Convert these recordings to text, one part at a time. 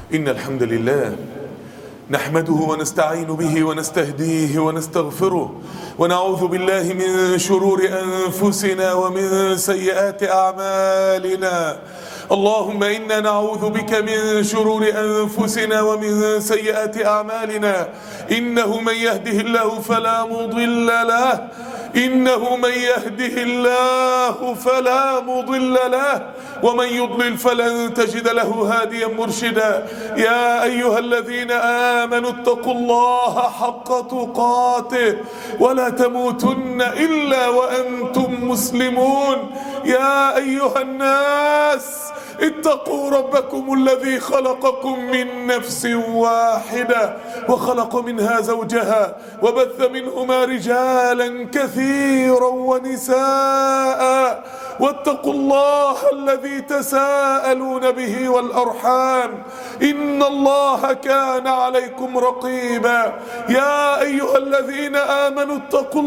إن الحمد لله نحمده ونستعين به ونستهديه ونستغفره ونعوذ بالله من شرور أنفسنا ومن سيئات أعمالنا. اللهم إنا نعوذ بك من شرور أنفسنا ومن سيئات أعمالنا. إنه من يهده الله فلا مضل له إنه من يهده الله فلا مضل له ومن يضلل فلن تجد له هاديا مرشدا. يا أيها الذين آمنوا اتقوا الله حق تقاته ولا تموتن إلا وأنتم مسلمون. يا أيها الناس اتقوا ربكم الذي خلقكم من نفس واحدة وخلق منها زوجها وبث منهما رجالا كثيرا ونساء واتقوا الله الذي تساءلون به والأرحام إن الله كان عليكم رقيبا. يا أيها الذين آمنوا اتقوا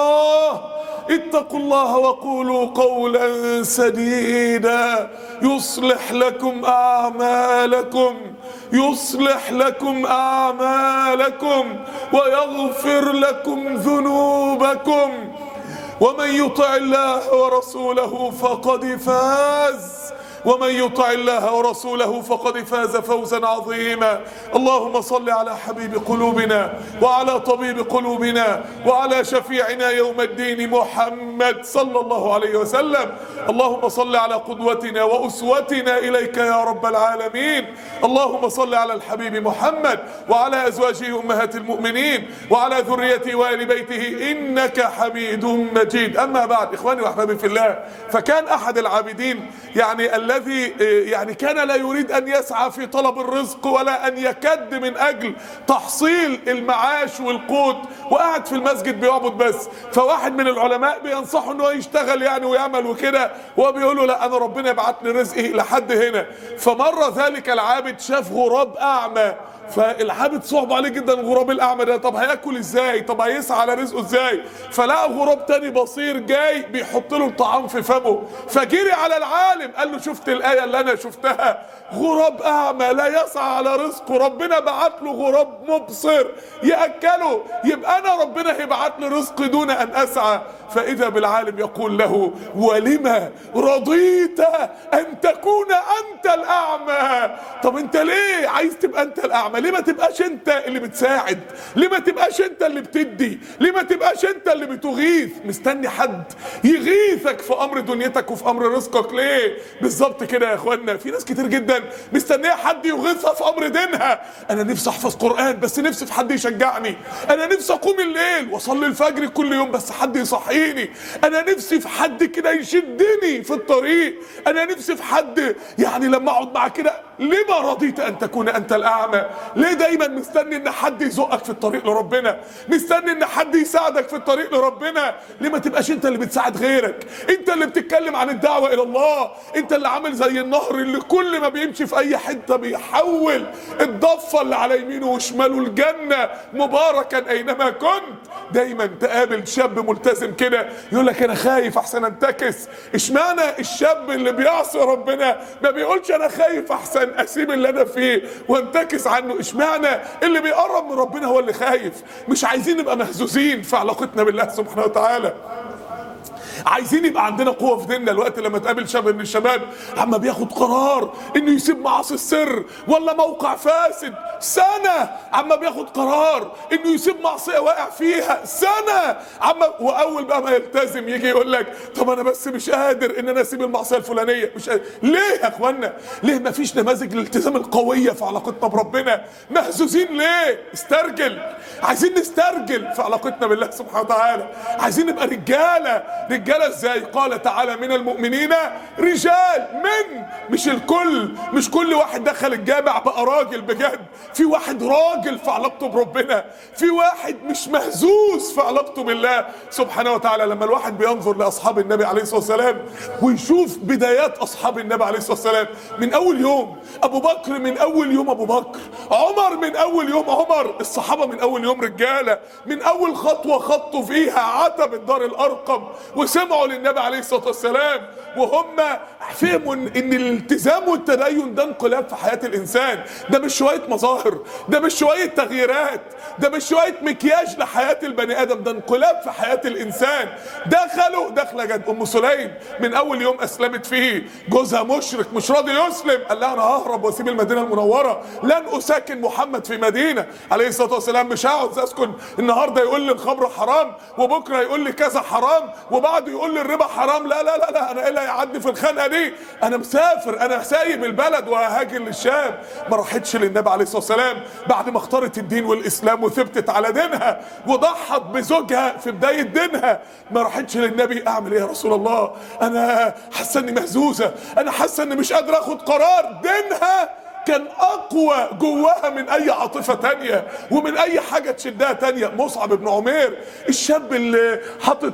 الله وقولوا قولا سديدا يصلح لكم أعمالكم ويغفر لكم ذنوبكم ومن يطع الله ورسوله فقد فاز فوزا عظيما. اللهم صل على حبيب قلوبنا وعلى طبيب قلوبنا وعلى شفيعنا يوم الدين محمد صلى الله عليه وسلم. اللهم صل على قدوتنا وأسوتنا إليك يا رب العالمين. اللهم صل على الحبيب محمد وعلى أزواجه أمهات المؤمنين وعلى ذريته وآل بيته إنك حميد مجيد. أما بعد، إخواني وأحبابي في الله، فكان أحد العابدين الذي كان لا يريد أن يسعى في طلب الرزق ولا أن يكد من أجل تحصيل المعاش والقوت، وقعد في المسجد بيعبد بس. فواحد من العلماء بينصحه أنه يشتغل ويعمل وكده، وهو بيقول له لا، أنا ربنا يبعت لي رزقي لحد هنا. فمر ذلك العابد شاف غراب أعمى، فالعابد صعب عليه جدا الغراب الأعمى ده. طب هياكل ازاي؟ طب هيسعى على رزقه ازاي؟ فلقى غراب تاني بصير جاي بيحط له الطعام في فمه، فجري على العالم قال له شفت الآية اللي أنا شفتها؟ غراب أعمى لا يسعى على رزقه، ربنا بعت له غراب مبصر يأكله، يبقى أنا ربنا هيبعت لي رزق دون أن أسعى. فإذا بالعالم يقول له ولما رضيت أن تكون أنت الأعمى؟ طب أنت ليه عايز تبقى أنت الأعمى؟ ليه ما تبقاش أنت اللي بتساعد؟ ليه ما تبقاش أنت اللي بتدي؟ ليه ما تبقاش أنت اللي بتغيث؟ مستني حد يغيثك في أمر دنيتك وفي أمر رزقك ليه؟ بالظبط كده يا إخوانا، في ناس كتير جدا مستنية حد يغيثها في أمر دينها. أنا نفسي أحفظ قرآن بس نفسي في حد يشجعني. أنا نفسي أقوم الليل وأصلي الفجر كل يوم بس حد يصحيني. أنا نفسي في حد كده يشدني في الطريق. أنا نفسي في حد لما أقعد معاه كده. لما رضيت أن تكون أنت الأعمى؟ ليه دايما مستني أن حد يزقك في الطريق لربنا؟ مستني أن حد يساعدك في الطريق لربنا؟ ليه ما تبقاش أنت اللي بتساعد غيرك؟ أنت اللي بتتكلم عن الدعوة إلى الله. أنت اللي عامل زي النهر اللي كل ما بيمشي في أي حتة بيحول الضفة اللي على يمينه وشماله الجنة مباركا أينما كنت. دايما تقابل شاب ملتزم كده يقول لك أنا خايف أحسن أنتكس. اشمعنى الشاب اللي بيعصي ربنا ما بيقولش أنا خايف أحسن أسيب اللي أنا فيه وانتكس عنه؟ اشمعنى اللي بيقرب من ربنا هو اللي خايف؟ مش عايزين نبقى مهزوزين في علاقتنا بالله سبحانه وتعالى. عايزين يبقى عندنا قوة في ديننا. الوقت لما تقابل شاب من الشباب عما بياخد قرار انه يسيب معاصي السر ولا موقع فاسد سنة، عما بياخد قرار انه يسيب معصية واقع فيها سنة، واول بقى ما يلتزم يجي يقول لك طب انا بس مش قادر ان انا اسيب المعصية الفلانية، مش قادر. ليه يا اخوانا؟ ليه ما فيش نماذج الالتزام القوية في علاقتنا بربنا؟ مهزوزين ليه؟ استرجل. عايزين نسترجل في علاقتنا بالله سبحانه وتعالى. عايزين نبقى رجالة ازاي؟ قال تعالى من المؤمنين رجال. مش الكل، مش كل واحد دخل الجامع بقى راجل بجد. في واحد راجل في علاقته بربنا، في واحد مش مهزوز في علاقته بالله سبحانه وتعالى. لما الواحد بينظر لأصحاب النبي عليه الصلاة والسلام ويشوف بدايات أصحاب النبي عليه الصلاة والسلام من أول يوم أبو بكر، من أول يوم أبو بكر، عمر من أول يوم عمر، الصحابة من أول يوم رجالة، من أول خطوة خطوا فيها عتبة دار الأرقم وسمعوا للنبي عليه الصلاة والسلام وهم فهموا ان الالتزام والتدين ده انقلاب في حياة الانسان. ده مش شوية مظاهر، ده مش شوية تغييرات، ده مش شوية مكياج لحياة البني ادم، ده انقلاب في حياة الانسان. دخلوا دخلة جد. ام سليم من اول يوم اسلمت فيه جوزها مشرك مش راضي يسلم، قال لها انا ههرب واسيب المدينة المنورة، لن اساكن محمد في مدينة عليه الصلاة والسلام، مش هقعد اسكن النهارده يقول لي الخمر حرام وبكره يقول لي كذا حرام وبعده يقول لي الربا حرام، لا لا لا لا، انا ايه اللي هيعدي في الخنقه دي؟ انا مسافر، انا سايب البلد وهاجر للشام. ما راحتش للنبي عليه الصلاه والسلام بعد ما اختارت الدين والاسلام وثبتت على دينها وضحت بزوجها في بدايه دينها، ما راحتش للنبي اعمل ايه يا رسول الله؟ انا حاسه اني مهزوزه، انا حاسه اني مش قادره اخد قرار. دينها كان اقوى جواها من اي عاطفه تانية ومن اي حاجه تشدها تانية. مصعب بن عمير الشاب اللي حاطط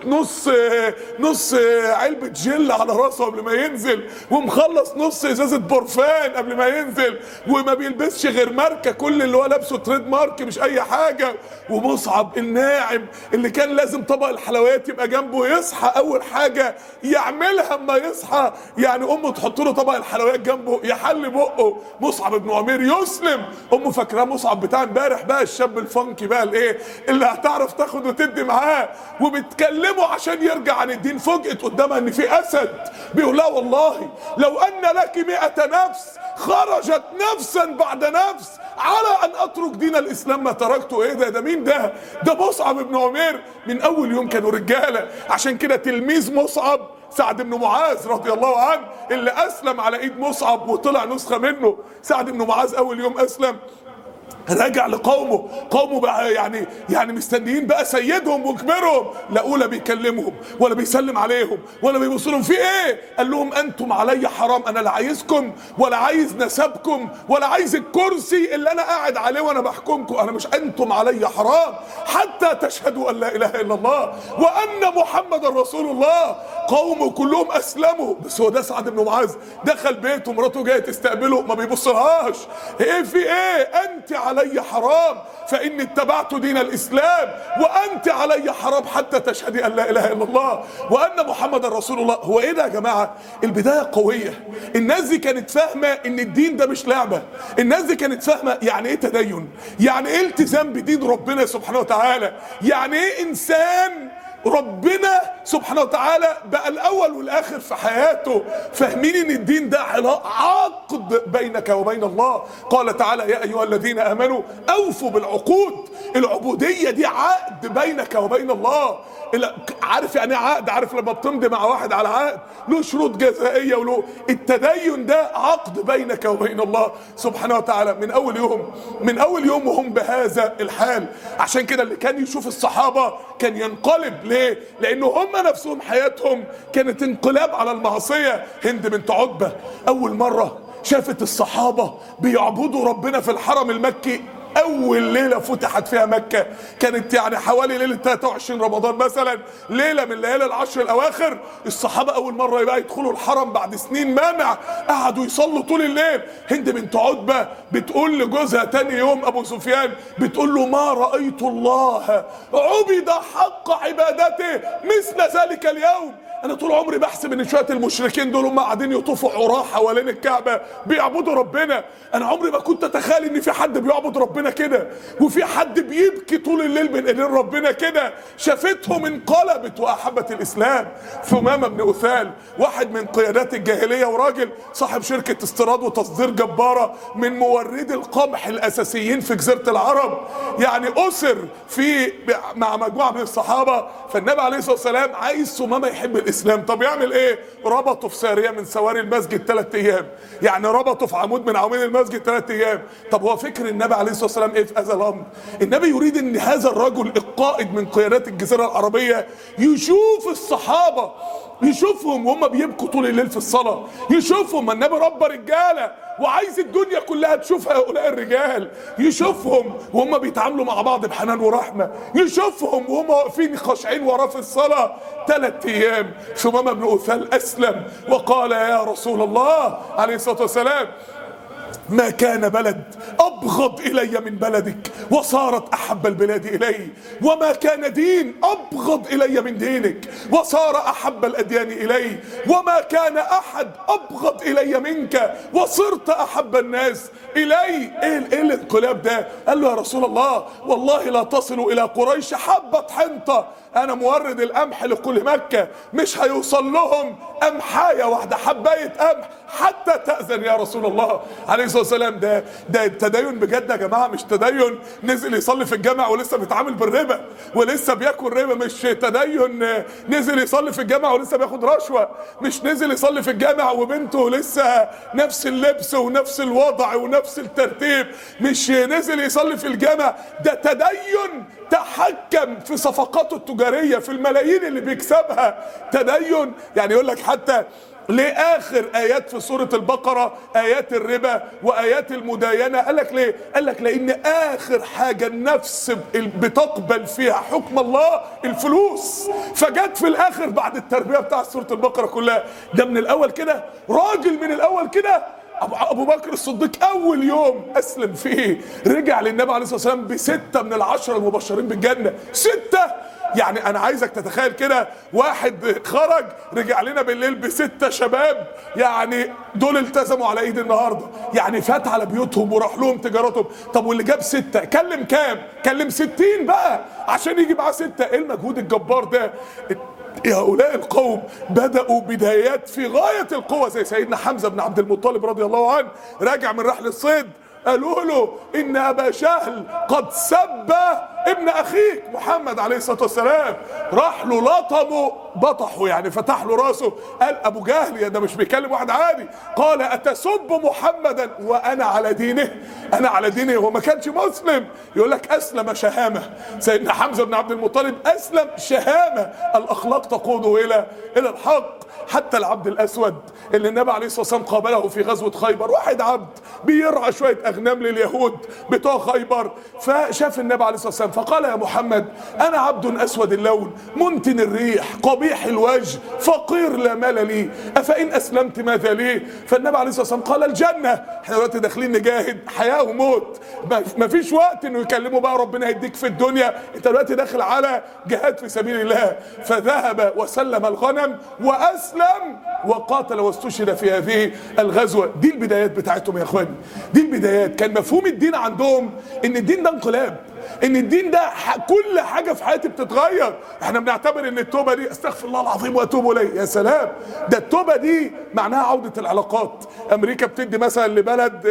نص علبه جل على راسه قبل ما ينزل ومخلص نص ازازه برفان قبل ما ينزل وما بيلبسش غير ماركه، كل اللي هو لابسه تريد مارك مش اي حاجه. ومصعب الناعم اللي كان لازم طبق الحلويات يبقى جنبه، يصحى اول حاجه يعملها اما يصحى يعني امه تحط له طبق الحلويات جنبه يحل بقه. مصعب بن عمير يسلم، امه فاكراه مصعب بتاع امبارح بقى، الشاب الفانكي بقى الايه اللي هتعرف تاخد وتدي معاه، وبتكلمه عشان يرجع عن الدين. فوجئت قدامها ان في اسد بيقول لها والله لو ان لك 100 نفس خرجت نفسا بعد نفس على ان اترك دين الاسلام ما تركته. ايه ده مين ده؟ ده مصعب بن عمير. من اول يوم كانوا رجاله. عشان كده تلميذ مصعب سعد بن معاذ رضي الله عنه اللي اسلم على ايد مصعب وطلع نسخه منه. سعد بن معاذ اول يوم اسلم رجع قومه بقى يعني مستنيين بقى سيدهم وكبرهم، لا لا بيكلمهم ولا بيسلم عليهم ولا بيبص لهم. في ايه؟ قال لهم انتم علي حرام، انا لا عايزكم ولا عايز نسبكم ولا عايز الكرسي اللي انا قاعد عليه وانا بحكمكم، انا مش، انتم علي حرام حتى تشهدوا ان لا اله الا الله وان محمد رسول الله. قومه كلهم اسلموا، بس هو ده سعد بن معاذ دخل بيته مراته جايه تستقبله ما بيبصلهاش. ايه في ايه؟ انت علي حرام فاني اتبعت دين الاسلام وانت علي حرام حتى تشهدي ان لا اله الا الله وان محمد رسول الله. هو ايه ده يا جماعه؟ البدايه قويه. الناس دي كانت فاهمه ان الدين ده مش لعبه، الناس دي كانت فاهمه يعني ايه تدين، يعني ايه التزام بدين ربنا سبحانه وتعالى، يعني ايه انسان ربنا سبحانه وتعالى بقى الاول والاخر في حياته. فاهمين ان الدين ده عقد بينك وبين الله. قال تعالى يا ايها الذين امنوا اوفوا بالعقود. العبوديه دي عقد بينك وبين الله. عارف يعني ايه عقد؟ عارف لما بتمضي مع واحد على عقد له شروط جزائيه وله، التدين ده عقد بينك وبين الله سبحانه وتعالى. من اول يوم وهم بهذا الحال. عشان كده اللي كان يشوف الصحابه كان ينقلب. ليه؟ لانه هم نفسهم حياتهم كانت انقلاب على المعصيه. هند بنت عتبه اول مره شافت الصحابه بيعبدوا ربنا في الحرم المكي. اول ليله فتحت فيها مكه كانت يعني حوالي ليله 23 رمضان مثلا، ليله من ليالي العشر الاواخر. الصحابه اول مره يبقى يدخلوا الحرم بعد سنين منع، قعدوا يصلوا طول الليل. هند بنت عتبه بتقول لجوزها تاني يوم ابو سفيان، بتقول له ما رايت الله عبد حق عبادته مثل ذلك اليوم. انا طول عمري بحسب ان شويه المشركين دول هم قاعدين يطوفوا عراة حوالين الكعبه بيعبدوا ربنا. انا عمري ما كنت اتخيل ان في حد بيعبد ربنا كده وفي حد بيبكي طول الليل بين ايدين ربنا كده. شافتهم انقلبت واحبت الاسلام. ثمامه بن اثال واحد من قيادات الجاهليه وراجل صاحب شركه استيراد وتصدير جباره من موردي القمح الاساسيين في جزيره العرب، يعني اسر مع مجموعه من الصحابه. فالنبي عليه الصلاه والسلام عايز ثمامه يحب الاسلام. طب يعمل ايه؟ ربطه في ساريه من سواري المسجد 3 ايام، يعني ربطه في عمود من عواميد المسجد 3 ايام. طب هو فكر النبي عليه الصلاه والسلام ايه في هذا الامر؟ النبي يريد ان هذا الرجل القائد من قيادات الجزيره العربيه يشوف الصحابه، يشوفهم وهم بيبكوا طول الليل في الصلاه، يشوفهم. النبي ربى رجاله وعايز الدنيا كلها تشوف هؤلاء الرجال، يشوفهم وهم بيتعاملوا مع بعض بحنان ورحمه، يشوفهم وهم واقفين خاشعين وراه في الصلاه. 3 ايام ثمامه بن اثال اسلم وقال يا رسول الله عليه الصلاه والسلام ما كان بلد أبغض إلي من بلدك وصارت أحب البلاد إلي، وما كان دين أبغض إلي من دينك وصار أحب الأديان إلي، وما كان أحد أبغض إلي منك وصرت أحب الناس إلي. إيه الانقلاب ده؟ قال له يا رسول الله والله لا تصل إلى قريش حبة حنطة، أنا مورد القمح لكل مكة مش هيوصل لهم قمحاية واحدة، حباية قمح حتى تأذن يا رسول الله عليه الصلاة والسلام. ده التدين بجد يا جماعة، مش تدين نزل يصلي في الجامع ولسه بيتعامل بالربا ولسه بياكل ربا، مش تدين نزل يصلي في الجامع ولسه بياخد رشوة، مش نزل يصلي في الجامع وبنته لسه نفس اللبس ونفس الوضع ونفس الترتيب، مش نزل يصلي في الجامع. ده تدين تحكم في صفقاته التجارية، في الملايين اللي بيكسبها. تدين يعني يقول لك حتى ليه آخر آيات في سورة البقرة آيات الربا وآيات المداينة؟ قال لك ليه؟ قال لك لأن آخر حاجة النفس بتقبل فيها حكم الله الفلوس، فجت في الآخر بعد التربية بتاع سورة البقرة كلها. ده من الأول كده، راجل من الأول كده أبو بكر الصديق أول يوم أسلم فيه رجع للنبي عليه الصلاة والسلام ب6 من ال10 المبشرين بالجنة. 6 يعني أنا عايزك تتخيل كده، واحد خرج رجع لنا بالليل ب6 شباب، يعني دول التزموا على ايد النهارده، يعني فات على بيوتهم وراح لهم تجارتهم. طب واللي جاب 6 كلم كام؟ كلم 60 بقى عشان يجي معاه 6. ايه المجهود الجبار ده؟ هؤلاء القوم بدأوا بدايات في غاية القوة، زي سيدنا حمزة بن عبد المطلب رضي الله عنه راجع من رحلة الصيد، قالوا له إن أبا شهل قد سب ابن أخيك محمد عليه الصلاة والسلام، راح له لطمه بطحه يعني فتح له راسه. قال أبو جهل يا ده مش بيكلم واحد عادي، قال أتسب محمدا وأنا على دينه؟ أنا على دينه؟ هو ما كانش مسلم. يقول لك أسلم شهامة، سيدنا حمزة بن عبد المطلب أسلم شهامة، الأخلاق تقوده إلى الحق. حتى العبد الأسود اللي النبي عليه الصلاة والسلام قابله في غزوة خيبر، واحد عبد بيرعى شوية أغنام لليهود بتوع خيبر، فشاف النبي عليه الصلاة والسلام فقال يا محمد أنا عبد أسود اللون منتن الريح قبيح الوجه فقير لا مال لي، أفإن أسلمت ماذا لي؟ فالنبي عليه الصلاة والسلام قال الجنة. احنا دلوقتي داخلين نجاهد حياة وموت، ما فيش وقت انه يكلموا بقى ربنا هيديك في الدنيا، انت دلوقتي داخل على جهاد في سبيل الله. فذهب وسلم الغنم وأسلم وقاتل واستشهد في هذه الغزوة. دي البدايات بتاعتهم يا اخواني، دي البدايات. كان مفهوم الدين عندهم ان الدين ده انقلاب، ان الدين ده كل حاجة في حياتي بتتغير. احنا بنعتبر ان التوبة دي استغفر الله العظيم واتوب اليه، يا سلام، ده التوبة دي معناها عودة العلاقات. امريكا بتدي مثلا لبلد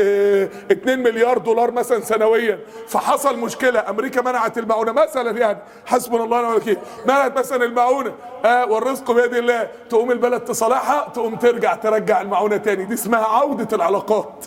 2 مليار دولار مثلا سنويا، فحصل مشكلة امريكا منعت المعونة مثلا، يعني حسبنا الله ونعم الوكيل، منعت مثلا المعونة والرزق بيد الله، تقوم البلد تصالحها تقوم ترجع المعونة تاني. دي اسمها عودة العلاقات.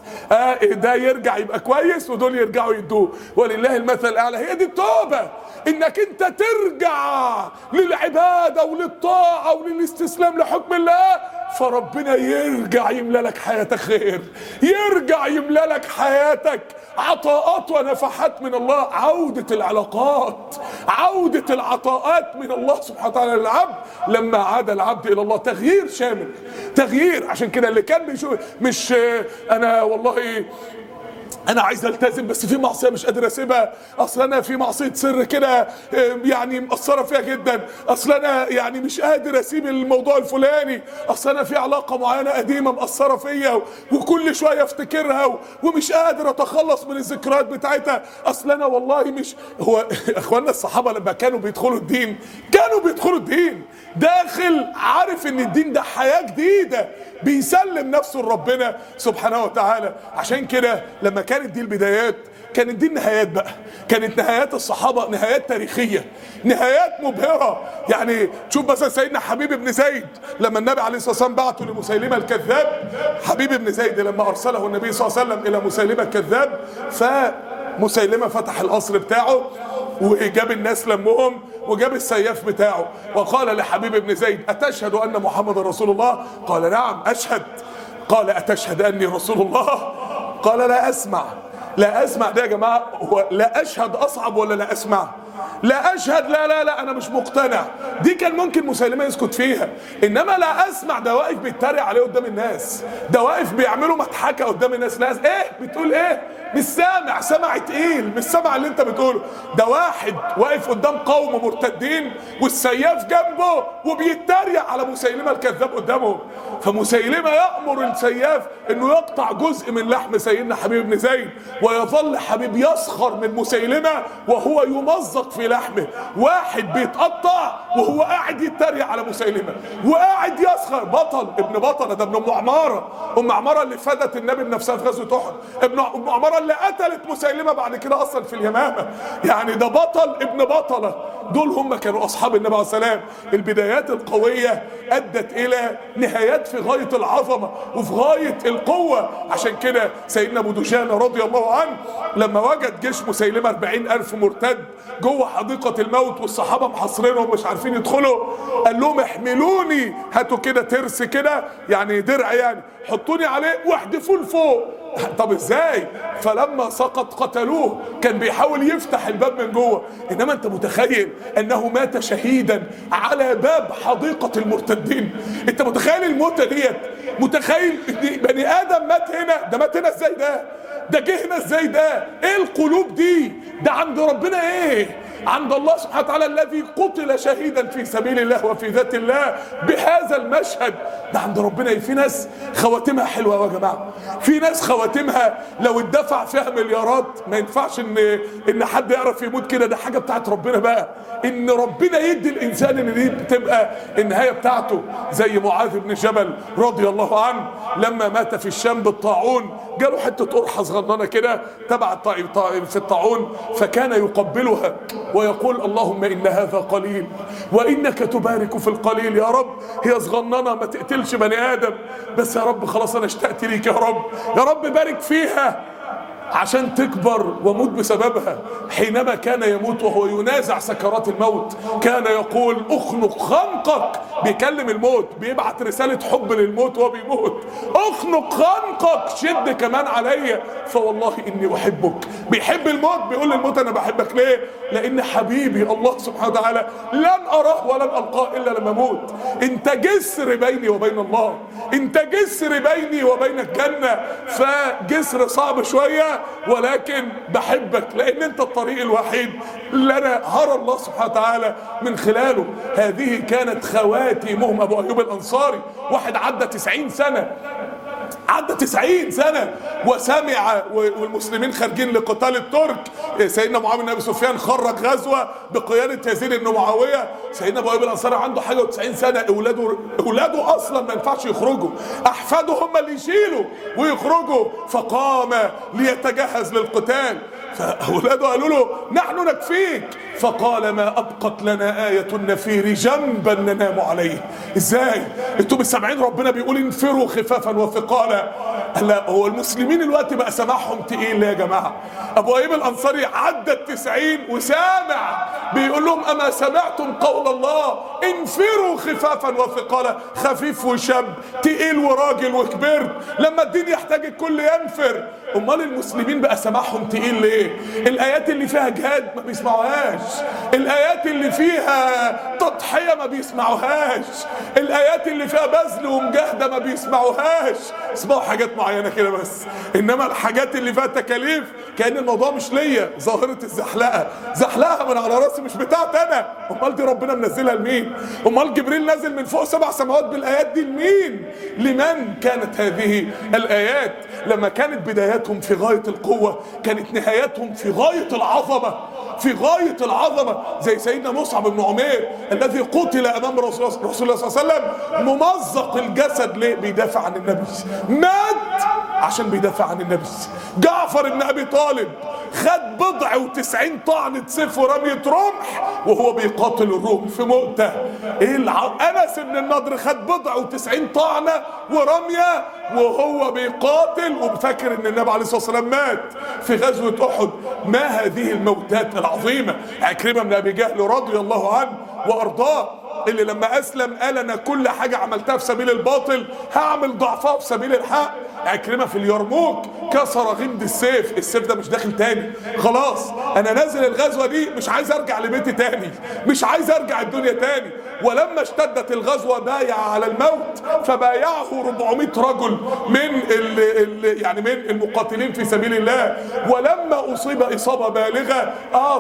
ده يرجع يبقى كويس ودول يرجعوا يدوه، ولله المثل الاعلى. هي دي التوبة، انك انت ترجع للعبادة وللطاعة وللاستسلام لحكم الله، فربنا يرجع يملى لك حياتك خير، يرجع يملى لك حياتك عطاءات ونفحات من الله. عودة العلاقات، عودة العطاءات من الله سبحانه وتعالى للعبد لما عاد العبد الى الله. تغيير شامل، تغيير. عشان كده اللي كان بيشوف مش انا والله انا عايز التزم بس في معصيه مش قادر اسيبها، اصل انا في معصيه سر كده يعني مأثره فيها جدا، اصل انا يعني مش قادر اسيب الموضوع الفلاني، اصل انا في علاقه معينه قديمه مأثره فيا وكل شويه افتكرها ومش قادر اتخلص من الذكريات بتاعتها، اصل انا والله مش. هو اخواننا الصحابه لما كانوا بيدخلوا الدين كانوا بيدخلوا الدين داخل عارف ان الدين ده حياه جديده، بيسلم نفسه لربنا سبحانه وتعالى. عشان كده لما كانت دي البدايات كانت دي النهايات بقى، كانت نهايات الصحابة نهايات تاريخية، نهايات مبهرة. يعني تشوف مثلا سيدنا حبيب بن زيد لما النبي عليه الصلاة والسلام بعته لمسيلمة الكذاب، حبيب بن زيد لما أرسله النبي صلى الله عليه وسلم إلى مسيلمة الكذاب، فمسيلمة فتح القصر بتاعه وجاب الناس لمهم وجاب السياف بتاعه وقال لحبيب بن زيد أتشهد أن محمد رسول الله؟ قال نعم أشهد. قال أتشهد أني رسول الله؟ قال لا أسمع. لا أسمع ده يا جماعة، هو لا أشهد أصعب ولا لا أسمع؟ لا اشهد، لا لا لا انا مش مقتنع، دي كان ممكن مسيلمة يسكت فيها. انما لا اسمع ده واقف بيتريق عليه قدام الناس، ده واقف بيعملوا مضحكة قدام الناس، لا ايه بتقول ايه؟ مش سامع، سمع تقيل، مش سامع اللي انت بتقوله. ده واحد واقف قدام قوم مرتدين والسياف جنبه وبيتريق على مسيلمة الكذاب قدامهم. فمسيلمة يأمر السياف انه يقطع جزء من لحم سيدنا حبيب بن زيد، ويظل حبيب يسخر من مسيلمة وهو يمزق في لحمه. واحد بيتقطع وهو قاعد يتريق على مسيلمة وقاعد يسخر. بطل ابن بطلة، ده ابن ام عمارة، ام عمارة اللي فدت النبي بنفسها في غزوة احد، ابن ام عمارة اللي قتلت مسيلمة بعد كده اصلا في اليمامة. يعني ده بطل ابن بطلة. دول هم كانوا اصحاب النبي عليه السلام. البدايات القوية ادت الى نهايات في غاية العظمة وفي غاية القوة. عشان كده سيدنا ابو دجانة رضي الله عنه لما وجد جيش مسيلمة 40,000 مرتد جوه حديقة الموت والصحابة محاصرينهم مش عارفين يدخلوا، قال لهم احملوني، هاتوا كده ترس كده يعني درع يعني، حطوني عليه واحدفوه لفوق. طب ازاي؟ فلما سقط قتلوه. كان بيحاول يفتح الباب من جوه. انما انت متخيل انه مات شهيدا على باب حديقة المرتدين؟ انت متخيل الموتة ديت؟ متخيل بني ادم مات هنا؟ ده مات هنا ازاي؟ ده جه هنا ازاي؟ ده ايه القلوب دي؟ ده عند ربنا ايه؟ عند الله سبحانه وتعالى الذي قتل شهيدا في سبيل الله وفي ذات الله بهذا المشهد. ده عند ربنا ايه؟ في ناس خواتمها حلوه يا جماعه، في ناس خواتمها لو اتدفع فيها مليارات ما ينفعش ان حد يعرف يموت كده. ده حاجه بتاعت ربنا بقى، ان ربنا يدي الانسان ان دي تبقى النهايه بتاعته. زي معاذ بن جبل رضي الله عنه لما مات في الشام بالطاعون، جاله حته قرحه صغننه كده تبع في الطاعون، فكان يقبلها ويقول اللهم إن هذا قليل وإنك تبارك في القليل. يا رب هي صغننة ما تقتلش بني آدم، بس يا رب خلاص أنا اشتقت ليك يا رب، يا رب بارك فيها عشان تكبر وموت بسببها. حينما كان يموت وهو ينازع سكرات الموت كان يقول اخنق خنقك، بيكلم الموت، بيبعت رسالة حب للموت وهو بيموت، اخنق خنقك، شد كمان عليا فوالله اني احبك. بيحب الموت، بيقول للموت انا بحبك ليه؟ لان حبيبي الله سبحانه وتعالى لن اراه ولن القاه الا لما اموت. انت جسر بيني وبين الله، انت جسر بيني وبين الجنة. فجسر صعب شوية ولكن بحبك لان انت الطريق الوحيد اللي انا هرى الله سبحانه وتعالى من خلاله. هذه كانت خواتمهم. ابو ايوب الانصاري واحد عدى 90 سنة، عدى 90 سنة وسمع والمسلمين خارجين لقتال الترك. سيدنا معاوية بن ابي سفيان خرج غزوة بقيادة يزيد بن معاوية. سيدنا ابو ايوب الانصاري عنده حاجة و90 سنة، اولاده اصلا ما ينفعش يخرجوا، احفاده هم اللي يشيلوا ويخرجوا. فقام ليتجهز للقتال، فأولاده قالوا له نحن نكفيك. فقال ما أبقت لنا آية النفير جنبا ننام عليه. ازاي؟ انتوا مش سامعين ربنا بيقول انفروا خفافا وثقالا؟ لا، هو المسلمين الوقت بقى سماعهم تقيل يا جماعة. أبو أيوب الأنصاري عدى 90 وسامع بيقول لهم أما سمعتم قول الله انفروا خفافا وثقالا؟ خفيف وشاب، تقيل وراجل وكبرت، لما الدين يحتاج الكل ينفر. امال المسلمين بقى سماعهم تقيل ليه؟ الايات اللي فيها جهاد ما بيسمعوهاش، الايات اللي فيها تضحية ما بيسمعوهاش، الايات اللي فيها بذل ومجاهدة ما بيسمعوهاش. اسمعوا حاجات معينة كده بس، انما الحاجات اللي فيها تكاليف كأن الموضوع مش ليا. ظاهرة الزحلقة، زحلقة من على راسي مش بتاعت انا. امال دي ربنا منزلها لمين؟ امال جبريل نازل من فوق 7 سماوات بالايات دي لمين؟ لمن كانت هذه الايات؟ لما كانت بداياتهم في غاية القوة كانت نهاياتهم في غاية العظمة، في غاية العظمة. زي سيدنا مصعب بن عمير الذي قتل امام رسول الله صلى الله عليه وسلم ممزق الجسد. ليه؟ بيدافع عن النبي، مات عشان بيدافع عن النبي. جعفر بن ابي طالب خد 90 طعنة سيف ورمية رمح وهو بيقاتل الروم في مؤتة. انس بن النضر خد 90 طعنة ورمية وهو بيقاتل وبفكر ان النبي عليه الصلاة والسلام مات في غزوة احد. ما هذه الموتات العظيمة؟ عكرمة بن ابي جهل رضي الله عنه وارضاه اللي لما اسلم قال انا كل حاجة عملتها في سبيل الباطل هعمل ضعفها في سبيل الحق. عكرمة في اليرموك كسر غمد السيف، السيف ده مش داخل تاني، خلاص انا نازل الغزوة دي مش عايز ارجع لبيتي تاني، مش عايز ارجع الدنيا تاني. ولما اشتدت الغزوة بايع على الموت، فبايعه 400 رجل من يعني من المقاتلين في سبيل الله. ولما اصيب اصابة بالغة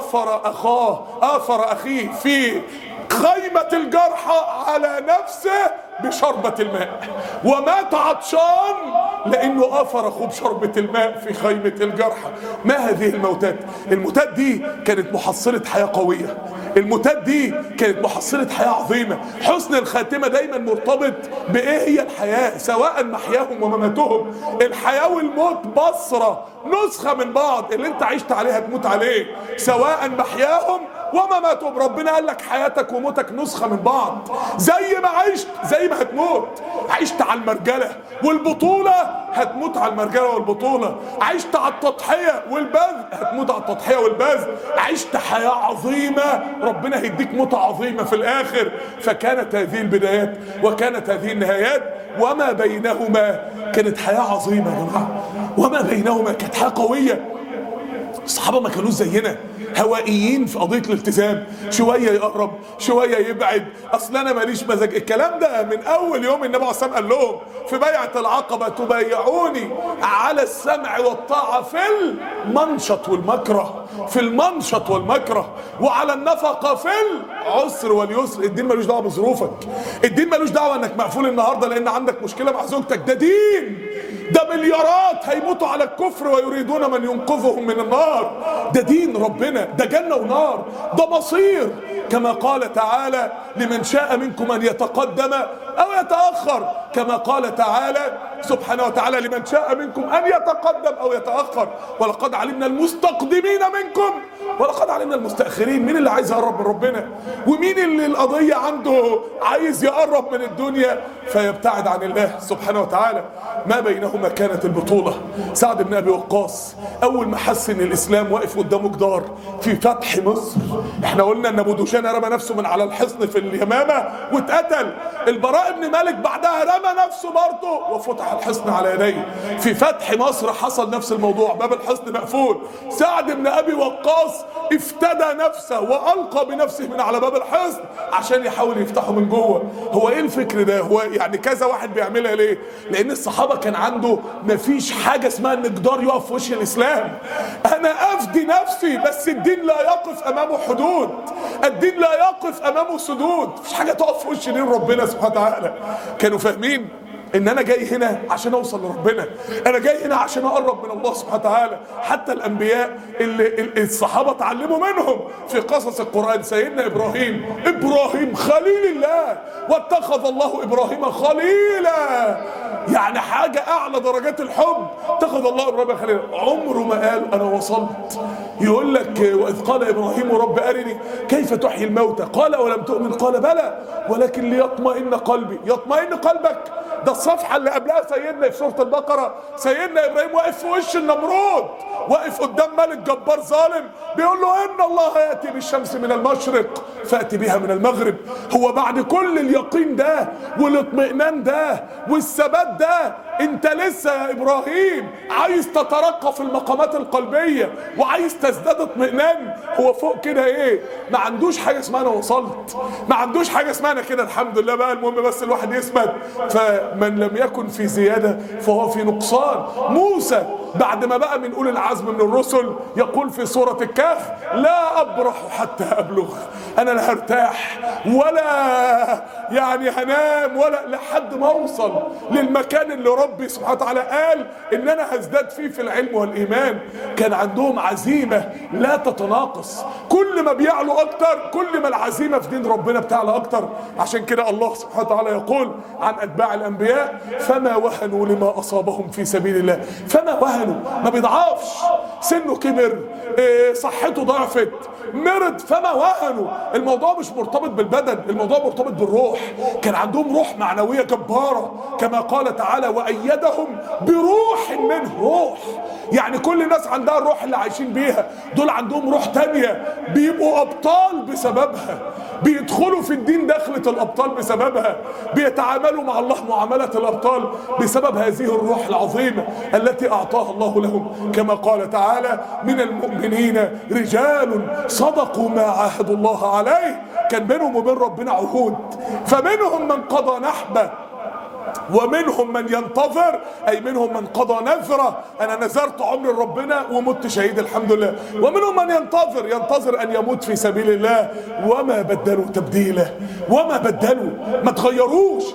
آثر اخيه في خيمة الجرحى على نفسه بشربة الماء، ومات عطشان لانه اثر اخوه بشربة الماء في خيمة الجرحى. ما هذه الموتات؟ الموتات دي كانت محصلة حياة قوية، الموتات دي كانت محصلة حياة عظيمة. حسن الخاتمة دايما مرتبط بايه هي الحياة، سواء محياهم ومماتهم. الحياة والموت بصرة، نسخة من بعض، اللي انت عشت عليها تموت عليه، سواء محياهم ومماتهم. ربنا قال لك حياتك وموتك نسخة من بعض، زي ما عشت زي ما هتموت. عشت على المرجلة والبطولة هتموت على المرجلة والبطولة، عشت على التضحية والبذل هتموت على التضحية والبذل، عشت حياة عظيمة ربنا هيديك موتة عظيمة في الآخر. فكانت هذه البدايات وكانت هذه النهايات، وما بينهما كانت حياة عظيمة يا جماعة، وما بينهما كانت حياة قوية. الصحابة ما كانوش زينا هوائيين في قضية الالتزام، شوية يقرب شوية يبعد، اصل انا ماليش مزاج. الكلام ده من اول يوم النبي عليه الصلاة والسلام قال لهم في بيعة العقبة: تبايعوني على السمع والطاعة في المنشط والمكره، في المنشط والمكره، وعلى النفقة في العسر واليسر. الدين ملوش دعوة بظروفك، الدين ملوش دعوة انك مقفول النهاردة لان عندك مشكلة مع زوجتك، ده دين، ده مليارات هيموتوا على الكفر ويريدون من ينقذهم من النار. ده دين ربنا، ده جنة ونار، ده مصير. كما قال تعالى: لمن شاء منكم أن يتقدم أو يتأخر. كما قال تعالى سبحانه وتعالى: لمن شاء منكم أن يتقدم أو يتأخر. ولقد علمنا المستقدمين منكم ولقد علمنا المستأخرين. مين اللي عايز يقرب من ربنا؟ ومين اللي القضية عنده عايز يقرب من الدنيا فيبتعد عن الله سبحانه وتعالى؟ ما بينهما كانت البطولة. سعد بن أبي وقاص أول ما حس إن الإسلام واقف قدامه جدار في فتح مصر. احنا قلنا إن أبو دجانة رمى نفسه من على الحصن في اليمامة واتقتل. البراء بن مالك بعدها رمى نفسه برضه وفتح الحصن على يديه. في فتح مصر حصل نفس الموضوع، باب الحصن مقفول. سعد بن أبي وقاص افتدى نفسه وألقى بنفسه من على باب الحصن عشان يحاول يفتحه من جوه. هو ايه الفكر ده؟ هو يعني كذا واحد بيعملها ليه؟ لأن الصحابة كان عنده مفيش حاجة اسمها ان جدار يقف في وش الإسلام. أنا أفدي نفسي، بس الدين لا يقف أمامه حدود، الدين لا يقف أمامه سدود، مفيش حاجة تقف في وش دين ربنا سبحانه وتعالى. كانوا فاهمين ان انا جاي هنا عشان اوصل لربنا، انا جاي هنا عشان اقرب من الله سبحانه وتعالى. حتى الانبياء اللي الصحابه اتعلموا منهم في قصص القران، سيدنا ابراهيم خليل الله، واتخذ الله ابراهيم خليلا، يعني حاجه اعلى درجات الحب. اتخذ الله ابراهيم خليلا، عمره ما قال انا وصلت. يقول لك: واذ قال ابراهيم رب ارني كيف تحيي الموتى قال ولم تؤمن قال بلى ولكن ليطمئن قلبي. يطمئن قلبك؟ ده الصفحة اللي قبلها سيدنا في سورة البقرة سيدنا إبراهيم واقف في وش النمرود، واقف قدام ملك جبار ظالم بيقول له: إن الله يأتي بالشمس من المشرق فأتي بها من المغرب. هو بعد كل اليقين ده والاطمئنان ده والثبات ده، انت لسه يا إبراهيم عايز تترقى في المقامات القلبية وعايز تزداد اطمئنان؟ هو فوق كده ايه؟ ما عندوش حاجة اسمها انا وصلت، ما عندوش حاجة اسمها انا كده الحمد لله بقى المهم بس الواحد يثبت. فمن لم يكن في زيادة فهو في نقصان. موسى بعد ما بقى من أولي العزم من الرسل يقول في سورة الكهف: لا أبرح حتى أبلغ. أنا لا هرتاح ولا يعني هنام ولا لحد ما أوصل للمكان اللي ربي سبحانه وتعالى قال إن أنا هزداد فيه في العلم والإيمان. كان عندهم عزيمة لا تتناقص، كل ما بيعلوا أكتر كل ما العزيمة في دين ربنا بتعلى أكتر. عشان كده الله سبحانه وتعالى يقول عن أتباع الأنبياء: فما وهنوا لما أصابهم في سبيل الله. فما وهنوا وهنوا، ما بيضعفش، سنه كبر، صحته ضعفت، مرض فما وهنوا. الموضوع مش مرتبط بالبدن، الموضوع مرتبط بالروح. كان عندهم روح معنوية جبارة كما قال تعالى وأيدهم بروح منه. روح يعني كل الناس عندها الروح اللي عايشين بيها، دول عندهم روح تانية بيبقوا أبطال بسببها، بيدخلوا في الدين دخلة الأبطال بسببها، بيتعاملوا مع الله معاملة الأبطال بسبب هذه الروح العظيمة التي أعطاها الله لهم. كما قال تعالى من المؤمنين رجال صدقوا ما عاهدوا الله عليه. كان بينهم وبين ربنا عهود، فمنهم من قضى نحبه ومنهم من ينتظر، أي منهم من قضى نذره، أنا نذرت عمر ربنا ومت شهيد الحمد لله. ومنهم من ينتظر أن يموت في سبيل الله. وما بدلوا تبديلا، وما بدلوا، ما تغيروش،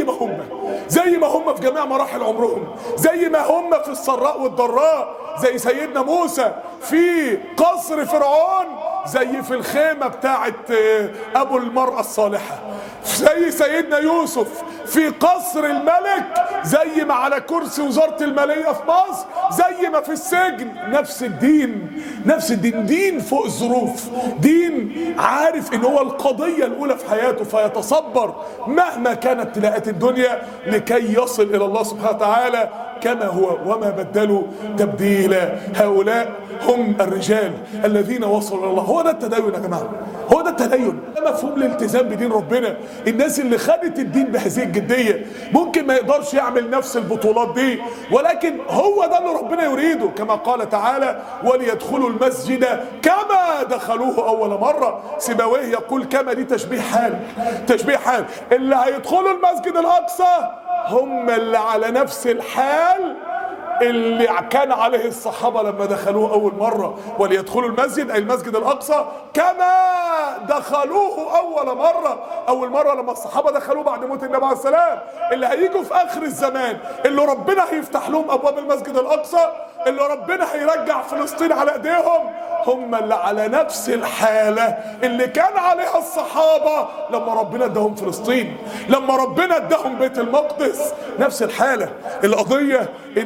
زي ما هم في جميع مراحل عمرهم، زي ما هم في السراء والضراء، زي سيدنا موسى في قصر فرعون، زي في الخيمة بتاعت أبو المرأة الصالحة، زي سيدنا يوسف في قصر الملك، زي ما على كرسي وزارة المالية في مصر، زي ما في السجن. نفس الدين، دين فوق الظروف، دين عارف ان هو القضية الأولى في حياته، فيتصبر مهما كانت ابتلاءات الدنيا لكي يصل إلى الله سبحانه وتعالى كما هو. وما بدلوا تبديلا. هؤلاء هم الرجال الذين وصلوا إلى الله. هو ده التدين يا جماعة، هو ده التدين، ده مفهوم الالتزام بدين ربنا. الناس اللي خدت الدين بهذه الجدية ممكن ما يقدرش يعمل نفس البطولات دي، ولكن هو ده اللي ربنا يريده. كما قال تعالى وليدخلوا المسجد كما دخلوه أول مرة. سيبويه يقول كما دي تشبيه حال. اللي هيدخلوا المسجد الأقصى هم اللي على نفس الحال اللي كان عليه الصحابة لما دخلوه أول مرة. وليدخلوا المسجد أي المسجد الأقصى كما دخلوه أول مرة لما الصحابة دخلوه بعد موت النبي عليه السلام. اللي هيجوا في آخر الزمان اللي ربنا هيفتح لهم أبواب المسجد الأقصى، اللي ربنا هيرجع فلسطين على ايديهم، هم اللي على نفس الحالة اللي كان عليها الصحابة لما ربنا اداهم فلسطين، لما ربنا اداهم بيت المقدس. نفس الحالة. القضية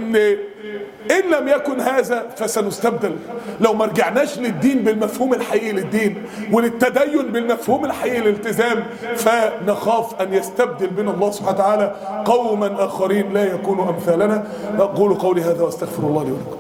إن لم يكن هذا فسنستبدل. لو ما رجعناش للدين بالمفهوم الحقيقي للدين وللتدين بالمفهوم الحقيقي للالتزام، فنخاف أن يستبدل بنا الله سبحانه وتعالى قوما آخرين لا يكونوا أمثالنا. أقول قولي هذا واستغفر الله لي ولكم.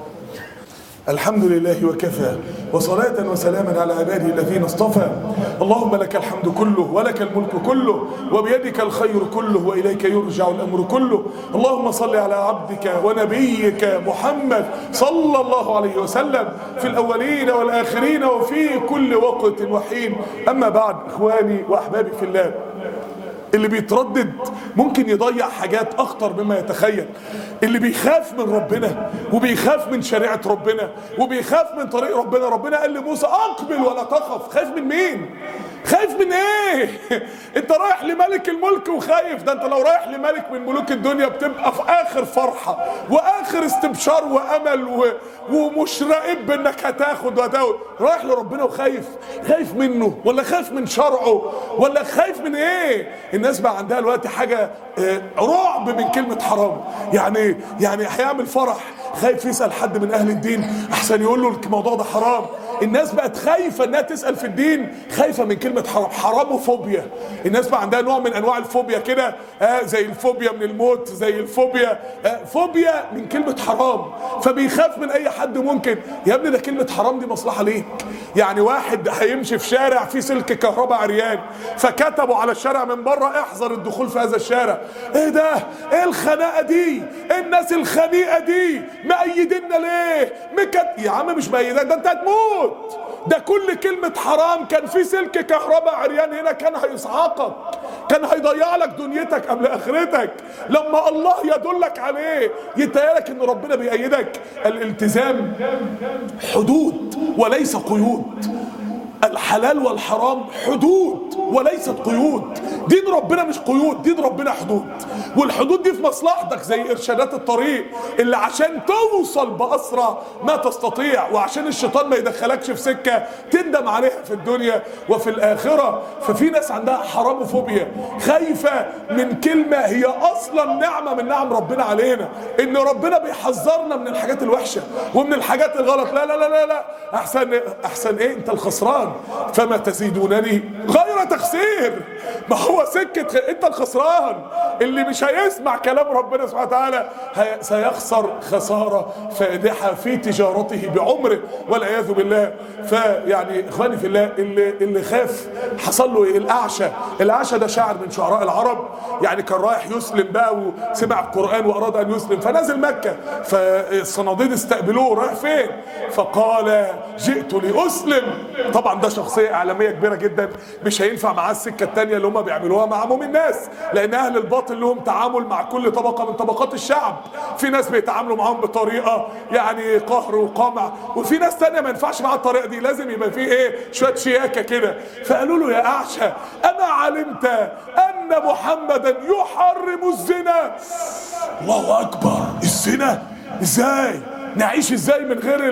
الحمد لله وكفى، وصلاة وسلاما على عباده الذين اصطفى. اللهم لك الحمد كله ولك الملك كله وبيدك الخير كله وإليك يرجع الأمر كله. اللهم صل على عبدك ونبيك محمد صلى الله عليه وسلم في الأولين والآخرين وفي كل وقت وحين. أما بعد، إخواني وأحبابي في الله، اللي بيتردد ممكن يضيع حاجات أخطر مما يتخيل. اللي بيخاف من ربنا وبيخاف من شريعة ربنا وبيخاف من طريق ربنا، ربنا قال لموسى أقبل ولا تخف. خايف من مين؟ خايف من ايه؟ انت رايح لملك الملك وخايف؟ ده انت لو رايح لملك من ملوك الدنيا بتبقى في اخر فرحة واخر استبشار وامل ومشرقب بانك هتاخد. رايح لربنا وخايف. خايف منه ولا خايف من شرعه ولا خايف من ايه؟ الناس بقى عندها الوقت حاجة رعب من كلمة حرام. يعني هيعمل فرح خايف يسأل حد من اهل الدين احسن يقول له الموضوع ده حرام. الناس بقت خايفة انها تسأل في الدين، خايفة من كلمة حرام. حراموفوبيا. الناس بقى عندها نوع من انواع الفوبيا كده، زي الفوبيا من الموت، زي الفوبيا فوبيا من كلمة حرام. فبيخاف من اي حد ممكن. يا ابني ده كلمة حرام دي مصلحة ليك. يعني واحد هيمشي في شارع فيه سلك كهرباء عريان، فكتبوا على الشارع من بره احذر الدخول في هذا الشارع. ايه ده؟ ايه الخناقة دي؟ الناس الخنيقة دي مأيديننا ليه؟ يا عم مش مأيدك، ده انت هتموت. ده كل كلمة حرام كان في سلك كهرباء عريان هنا كان هيصعقك، كان هيضيع لك دنيتك قبل اخرتك. لما الله يدلك عليه يتهيألك ان ربنا بيأيدك. الالتزام حدود وليس قيود. الحلال والحرام حدود وليست قيود. دين ربنا مش قيود، دين ربنا حدود، والحدود دي في مصلحتك زي ارشادات الطريق اللي عشان توصل باسرع ما تستطيع، وعشان الشيطان ما يدخلكش في سكه تندم عليها في الدنيا وفي الاخره. ففي ناس عندها حراموفوبيا، خايفه من كلمه هي اصلا نعمه من نعم ربنا علينا، ان ربنا بيحذرنا من الحاجات الوحشه ومن الحاجات الغلط. لا لا لا لا لا، احسن ايه؟ انت الخسران، فما تزيدونني غير تخسير. ما هو سكه انت الخسران، اللي مش هيسمع كلام ربنا سبحانه وتعالى سيخسر خساره فادحه في تجارته بعمره والعياذ بالله. فيعني اخواني في الله، اللي خاف حصل له ايه؟ الاعشى ده شاعر من شعراء العرب، يعني كان رايح يسلم بقى وسمع القران واراد ان يسلم، فنزل مكه، فالصناديد استقبلوه، رايح فين؟ فقال جئت لاسلم. طبعا ده شخصيه اعلاميه كبيره جدا، مش هينفع معاه السكه الثانيه اللي هم بيعملوها مع عموم الناس، لان اهل الباطل لهم تعامل مع كل طبقه من طبقات الشعب. في ناس بيتعاملوا معاهم بطريقه يعني قهر وقمع، وفي ناس ثانيه ما ينفعش معاها الطريقه دي، لازم يبقى فيه ايه؟ شويه شياكه كده. فقالوا له يا اعشى اما علمت ان محمدا يحرم الزنا؟ الله اكبر، الزنا ازاي؟ نعيش ازاي من غير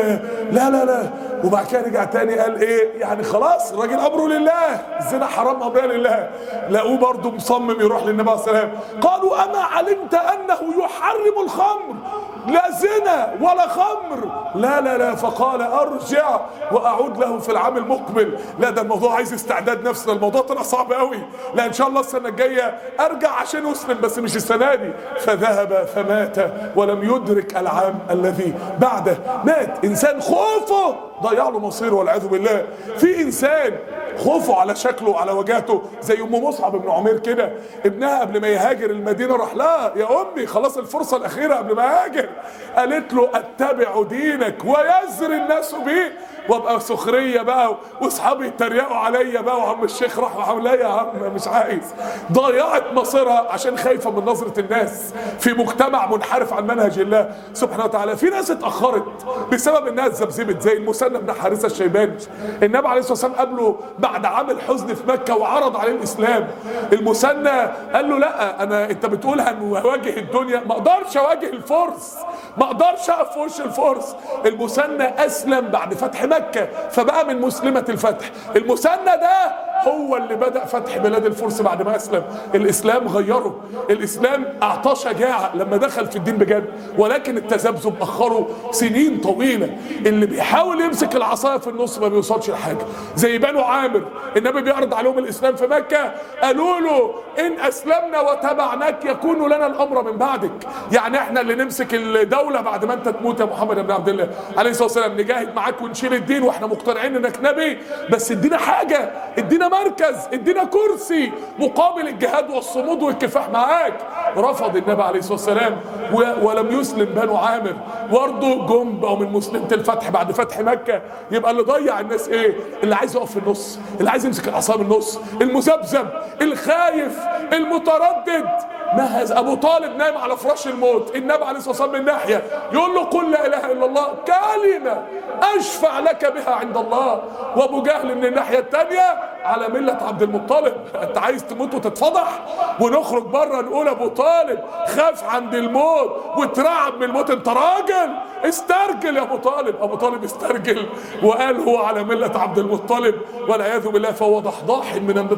لا لا لا. وبعد كده رجع تاني قال ايه؟ يعني خلاص الراجل امره لله، الزنا حرام امره لله. لقوه برضه مصمم يروح للنبي عليه الصلاه والسلام، قالوا اما علمت انه يحرم الخمر؟ لا زنا ولا خمر، لا لا لا. فقال ارجع واعود له في العام المقبل. لا ده الموضوع عايز استعداد نفسي، الموضوع طلع صعب قوي. لا ان شاء الله السنه الجايه ارجع عشان اسلم، بس مش السنه دي. فذهب فمات ولم يدرك العام الذي بعده. مات انسان خوفه ضيع له مصيره والعياذ بالله. في انسان خوفه على شكله وعلى وجهته، زي ام مصعب بن عمير كده، ابنها قبل ما يهاجر المدينه راح لها، يا امي خلاص الفرصه الاخيره قبل ما يهاجر. قالت له اتبع دينك ويزري الناس بيه، وابقى سخريه بقى واصحابي يتريقوا عليا بقى، وعم الشيخ راح وحول يا عم مش عايز. ضيعت مصيرها عشان خايفه من نظره الناس في مجتمع منحرف عن منهج الله سبحانه وتعالى. في ناس اتاخرت بسبب انها اتذبذبت، زي المثنى بن حارثه الشيباني. النبي عليه الصلاه والسلام قابله بعد عام الحزن في مكه وعرض عليه الاسلام. المثنى قال له لا، انت بتقول هنواجه الدنيا، ما اقدرش اواجه الفرس، ما اقدرش اقف في وش الفرس. المثنى اسلم بعد فتح مكه فبقى من مسلمه الفتح. المثنى ده هو اللي بدأ فتح بلاد الفرس بعد ما اسلم. الاسلام غيره، الاسلام اعطاه شجاعه لما دخل في الدين بجد، ولكن التذبذب اخره سنين طويله. اللي بيحاول يمسك العصايه في النص ما بيوصلش لحاجه. زي بنو عامر، النبي بيعرض عليهم الاسلام في مكه، قالوا له ان اسلمنا وتبعناك يكون لنا الامر من بعدك، يعني احنا اللي نمسك الدوله بعد ما انت تموت يا محمد بن عبد الله عليه الصلاه والسلام، نجاهد معاك ونشيل الدين واحنا مقتنعين انك نبي، بس ادينا حاجه، ادينا مركز، ادينا كرسي مقابل الجهاد والصمود والكفاح معاك. رفض النبي عليه الصلاه والسلام ولم يسلم بنو عامر. برضه جم بقوا من مسلمه الفتح بعد فتح مكه. يبقى اللي ضيع الناس ايه؟ اللي عايز يقف في النص، اللي عايز يمسك العصا من النص، المذبذب، الخايف، المتردد. مهز ابو طالب نايم على فراش الموت، النبي عليه الصلاه والسلام من ناحيه يقول له قل لا اله الا الله كلمه اشفع لك بها عند الله، وابو جهل من الناحيه الثانيه على مله عبد المطلب. انت عايز تموت وتتفضح ونخرج بره نقول ابو طالب خاف عند الموت واترعب من الموت؟ انت راجل استرجل يا ابو طالب. ابو طالب استرجل وقال هو على مله عبد المطلب والعياذ بالله. فهو ضحضاح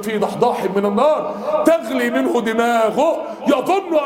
من النار تغلي منه دماغه، يظن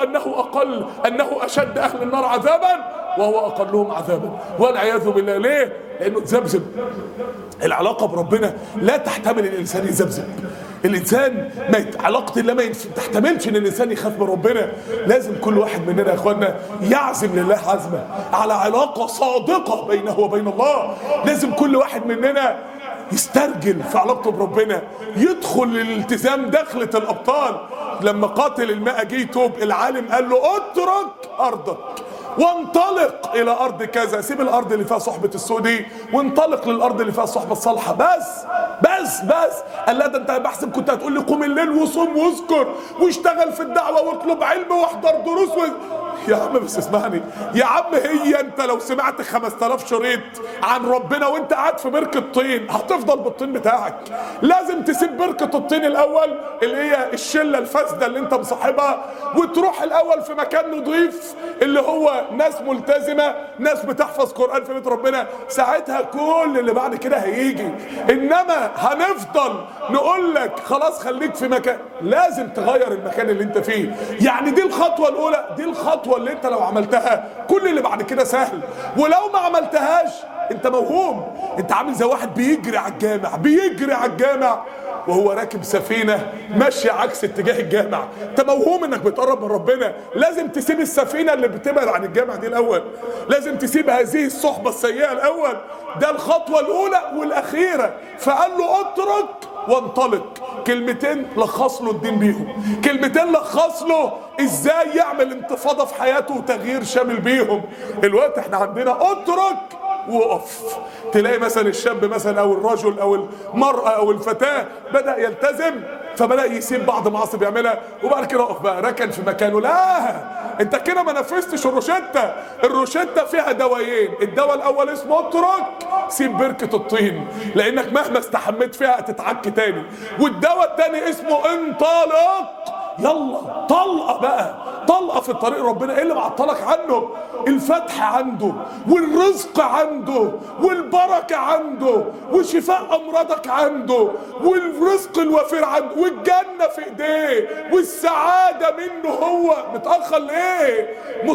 انه اشد اهل النار عذابا وهو اقلهم عذابا والعياذ بالله. ليه؟ لانه تذبذب. العلاقه بربنا لا تحتمل ان الانسان يذبذب. الانسان علاقه الله ما تحتملش ان الانسان يخاف من ربنا. لازم كل واحد مننا يا اخوانا يعزم لله عزمه على علاقه صادقه بينه وبين الله. لازم كل واحد مننا يسترجل في علاقته بربنا، يدخل الالتزام دخلة الابطال. لما قاتل الماء جه يتوب، العالم قال له اترك ارضك وانطلق الى ارض كذا، سيب الارض اللي فيها صحبه السوء دي وانطلق للارض اللي فيها الصحبه الصالحه. بس قال لا ده انت بحسب كنت هتقول لي قوم الليل وصوم واذكر واشتغل في الدعوه واطلب علم واحضر دروس يا عم بس اسمعني يا عم، هي انت لو سمعت 5000 شريط عن ربنا وانت قاعد في بركة طين هتفضل بالطين بتاعك؟ لازم تسيب بركة الطين الاول اللي هي الشلة الفاسدة اللي انت مصاحبها، وتروح الاول في مكان نظيف اللي هو ناس ملتزمة، ناس بتحفظ قرآن في بيت ربنا، ساعتها كل اللي بعد كده هيجي. انما هنفضل نقول لك خلاص خليك في مكان، لازم تغير المكان اللي انت فيه. يعني دي الخطوة الاولى، دي الخطوة اللي انت لو عملتها كل اللي بعد كده سهل، ولو ما عملتهاش انت موهوم. انت عامل زي واحد بيجري على الجامع، بيجري على الجامع وهو راكب سفينة ماشية عكس اتجاه الجامع. انت موهوم انك بتقرب من ربنا، لازم تسيب السفينة اللي بتبعد عن الجامع دي الاول، لازم تسيب هذه الصحبة السيئة الاول. ده الخطوة الاولى والاخيرة. فقال له اترك وانطلق. كلمتين لخص له الدين بيهم، كلمتين لخص له ازاي يعمل انتفاضة في حياته وتغيير شامل بيهم. الوقت احنا عندنا اترك وقف. تلاقي مثلا الشاب مثلا او الرجل او المرأة او الفتاة بدأ يلتزم، فبدأ يسيب بعض المعاصي بيعملها، وبعد كده اقف بقى ركن في مكانه. لا، انت كده ما نفذتش الروشتة. الروشتة فيها دوايين، الدواء الاول اسمه اترك، سيب بركة الطين لانك مهما استحميت فيها هتتعك تاني. والدواء التاني اسمه انطلق، يلا طلقة بقى، طلقة في الطريق. ربنا ايه اللي معطلك عنه؟ الفتح عنده، والرزق عنده، والبركة عنده، وشفاء امراضك عنده، والرزق الوفير عنده، والجنة في ايديه، والسعادة منه هو. متأخر ليه؟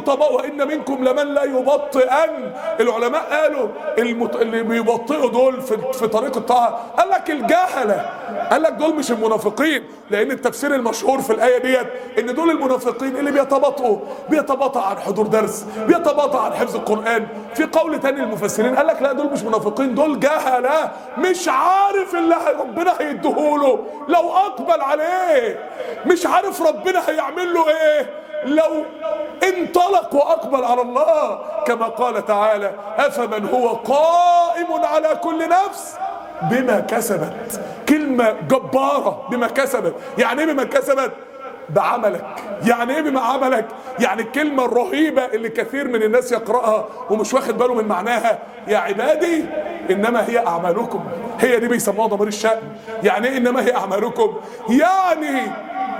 وان منكم لمن لا يبطئن. العلماء قالوا اللي بيبطئوا دول في طريق الطاعة، قال لك الجهلة، قال لك دول مش المنافقين، لان التفسير المشهور في الآية ديت ان دول المنافقين اللي بيتباطأ عن حضور درس، بيتباطأ عن حفظ القرآن. في قول تاني المفسرين قال لك لا، دول مش منافقين، دول جهلة، مش عارف اللي ربنا هيديهوله لو اقبل عليه، مش عارف ربنا هيعمل له ايه لو انطلق واقبل على الله. كما قال تعالى افمن هو قائم على كل نفس بما كسبت. كلمة جبارة، بما كسبت. يعني ايه بما كسبت؟ بعملك. يعني ايه بما عملك؟ يعني الكلمة الرهيبة اللي كثير من الناس يقرأها ومش واخد باله من معناها، يا عبادي انما هي اعمالكم. هي دي بيسموها ضمير الشأن. يعني ايه انما هي اعمالكم؟ يعني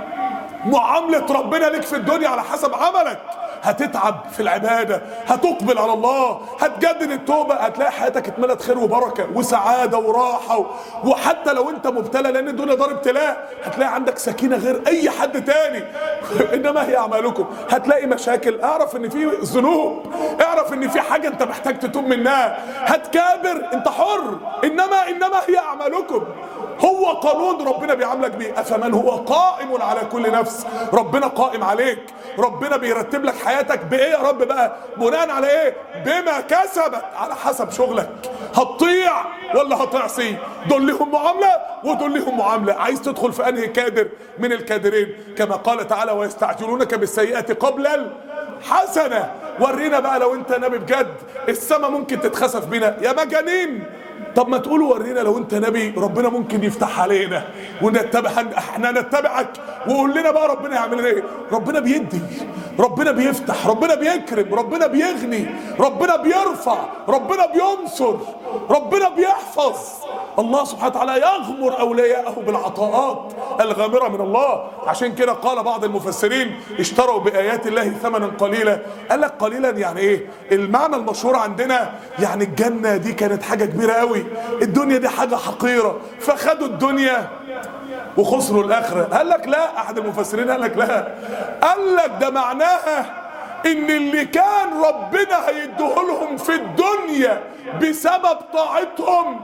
معاملة ربنا لك في الدنيا على حسب عملك. هتتعب في العبادة، هتقبل على الله، هتجدد التوبة، هتلاقي حياتك اتملت خير وبركة وسعادة وراحة. وحتى لو انت مبتلى، لان الدنيا دار ابتلاء، هتلاقي عندك سكينة غير اي حد تاني. انما هي اعمالكم. هتلاقي مشاكل، اعرف ان في ذنوب، اعرف ان في حاجة انت محتاج تتوب منها. هتكابر، انت حر. انما هي اعمالكم. هو قانون ربنا بيعاملك بيه. افمن هو قائم على كل نفس. ربنا قائم عليك، ربنا بيرتب لك حياتك بايه يا رب بقى؟ بناء على ايه؟ بما كسبت، على حسب شغلك. هتطيع ولا هتعصي؟ دول لهم معامله ودول لهم معامله. عايز تدخل في انهي كادر من الكادرين؟ كما قال تعالى ويستعجلونك بالسيئات قبل الحسنه. ورينا بقى لو انت نبي بجد السماء ممكن تتخسف بينا يا مجانين. طب ما تقولوا ورينا لو انت نبي ربنا ممكن يفتح علينا ونتبع، احنا نتبعك، وقول لنا بقى ربنا يعمل ايه. ربنا بيدي، ربنا بيفتح، ربنا بيكرم، ربنا بيغني، ربنا بيرفع، ربنا بينصر، ربنا بيحفظ. الله سبحانه وتعالى يغمر اولياءه بالعطاءات الغامره من الله. عشان كده قال بعض المفسرين اشتروا بايات الله ثمنا قليلا. قال لك قليلا يعني ايه؟ المعنى المشهور عندنا يعني الجنه دي كانت حاجه كبيره قوي، الدنيا دي حاجه حقيره، فخدوا الدنيا وخسروا الاخره. قال لك لا، احد المفسرين قال لك لا، قال لك ده معناها ان اللي كان ربنا هيديهولهم في الدنيا بسبب طاعتهم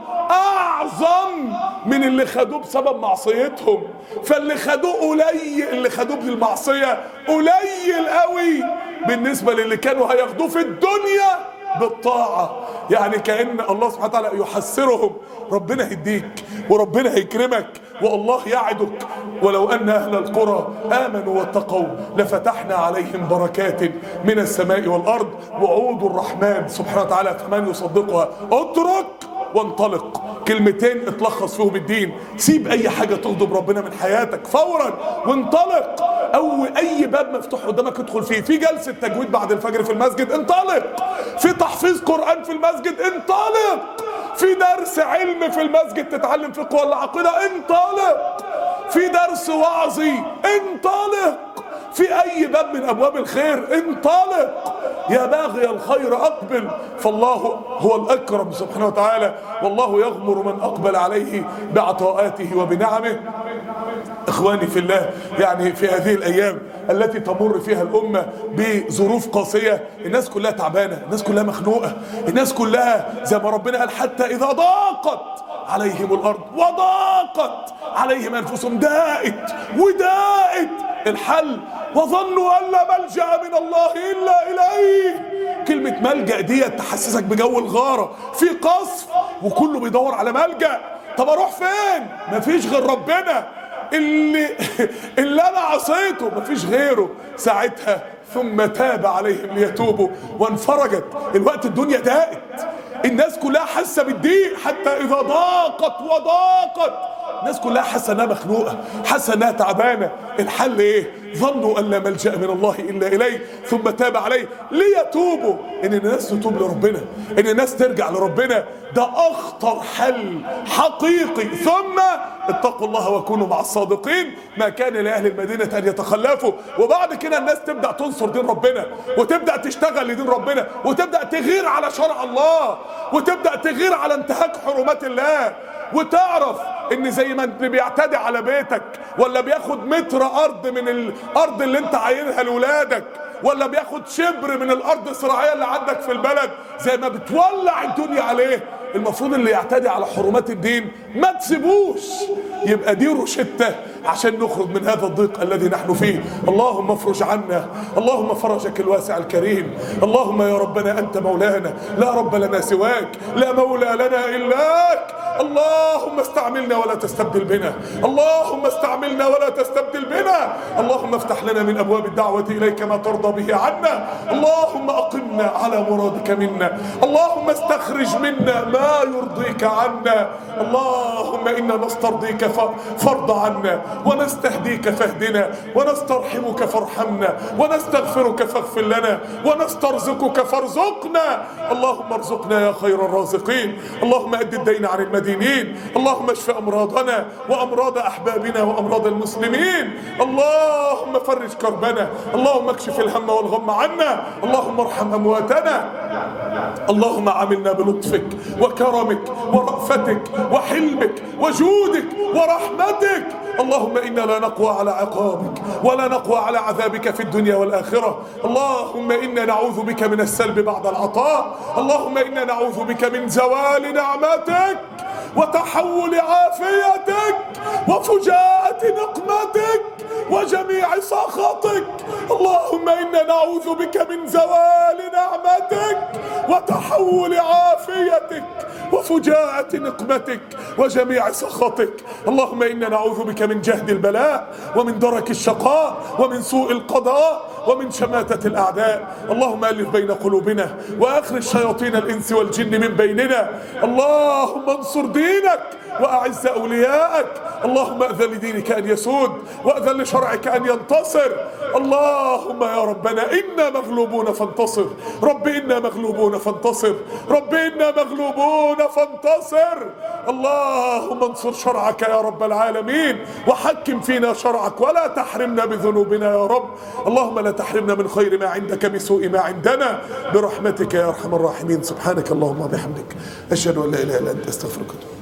اعظم من اللي خدوه بسبب معصيتهم. فاللي خدوه قليل، اللي خدوه بالمعصيه قليل قوي بالنسبه للي كانوا هياخدوه في الدنيا بالطاعه. يعني كأن الله سبحانه وتعالى يحسرهم، ربنا هيديك وربنا هيكرمك، والله يعدك ولو أن أهل القرى آمنوا واتقوا لفتحنا عليهم بركات من السماء والأرض. وعود الرحمن سبحانه وتعالى فمن يصدقها. اترك وانطلق، كلمتين اتلخص فيهم الدين. سيب أي حاجة تغضب ربنا من حياتك فورا وانطلق. او اي باب مفتوح قدامك ادخل فيه. في جلسه تجويد بعد الفجر في المسجد، انطلق. في تحفيظ قران في المسجد، انطلق. في درس علم في المسجد تتعلم فقه ولا عقيده، انطلق. في درس وعظي، انطلق. في اي باب من ابواب الخير، انطلق. يا باغي الخير اقبل، فالله هو الاكرم سبحانه وتعالى، والله يغمر من اقبل عليه بعطاءاته وبنعمه. اخواني في الله، يعني في هذه الايام التي تمر فيها الامه بظروف قاسيه، الناس كلها تعبانه، الناس كلها مخنوقه، الناس كلها زي ما ربنا قال حتى اذا ضاقت عليهم الارض وضاقت عليهم انفسهم، ضاقت وضاقت. الحل وظنوا ان لا ملجأ من الله الا اليه. كلمه ملجأ دي تحسسك بجو الغاره، في قصف وكله بيدور على ملجأ. طب اروح فين؟ مفيش غير ربنا اللي انا عصيته، مفيش غيره. ساعتها ثم تاب عليهم ليتوبوا وانفرجت. الوقت الدنيا ضاقت، الناس كلها حاسه بالضيق، حتى اذا ضاقت وضاقت. الناس كلها حاسه انها مخنوقه، حاسه انها تعبانه. الحل ايه؟ ظنوا ان لا ملجأ من الله الا اليه ثم تاب عليه ليتوبوا. ان الناس تتوب لربنا، ان الناس ترجع لربنا، ده اخطر حل حقيقي. ثم اتقوا الله وكونوا مع الصادقين. ما كان لاهل المدينه ان يتخلفوا. وبعد كده الناس تبدا تنصر دين ربنا، وتبدا تشتغل لدين ربنا، وتبدا تغير على شرع الله، وتبدا تغير على انتهاك حرمات الله. وتعرف ان زي ما انت بيعتدي على بيتك، ولا بياخد متر ارض من الارض اللي انت عاينها لولادك، ولا بياخد شبر من الارض الزراعيه اللي عندك في البلد، زي ما بتولع الدنيا عليه، المفروض اللي يعتدي على حرمات الدين ما تسيبوش. يبقى دي روشته عشان نخرج من هذا الضيق الذي نحن فيه. اللهم افرج عنا، اللهم فرجك الواسع الكريم. اللهم يا ربنا انت مولانا، لا رب لنا سواك، لا مولى لنا الاك. اللهم استعملنا ولا تستبدل بنا، اللهم استعملنا ولا تستبدل بنا. اللهم افتح لنا من ابواب الدعوه اليك ما ترضى به عنا. اللهم اقمنا على مرادك منا، اللهم استخرج منا ما يرضيك عنا. اللهم انا نسترضيك فارض عنا، ونستهديك فاهدنا، ونسترحمك فارحمنا، ونستغفرك فاغفر لنا، ونسترزقك فارزقنا. اللهم ارزقنا يا خير الرازقين. اللهم اد الدين عن المدينين. اللهم اشف امراضنا وامراض احبابنا وامراض المسلمين. اللهم فرج كربنا، اللهم اكشف الهم والغم عنا، اللهم ارحم امواتنا. اللهم عاملنا بلطفك وكرمك ورأفتك وحلمك وجودك ورحمتك. اللهم إنا لا نقوى على عقابك ولا نقوى على عذابك في الدنيا والآخرة. اللهم إنا نعوذ بك من السلب بعد العطاء. اللهم إنا نعوذ بك من زوال نعمتك وتحول عافيتك وفجاءة نقمتك وجميع سخطك. اللهم إنا نعوذ بك من زوال نعمتك وتحول عافيتك وفجاءة نقمتك وجميع سخطك. اللهم إنا نعوذ بك من جهد البلاء ومن درك الشقاء ومن سوء القضاء ومن شماتة الأعداء. اللهم ألف بين قلوبنا وأخرج شياطين الإنس والجن من بيننا. اللهم انصر دينك وأعز أولياءك. اللهم أذن لدينك أن يسود وأذن لشرعك أن ينتصر. اللهم يا ربنا إنا مغلوبون فانتصر. رب إنا مغلوبون فانتصر. رب إنا مغلوبون فانتصر. اللهم انصر شرعك يا رب العالمين، وحكم فينا شرعك ولا تحرمنا بذنوبنا يا رب. اللهم لا تحرمنا من خير ما عندك بسوء ما عندنا، برحمتك يا أرحم الراحمين. سبحانك اللهم وبحمدك، أشهد أن لا إله إلا أنت، أستغفرك.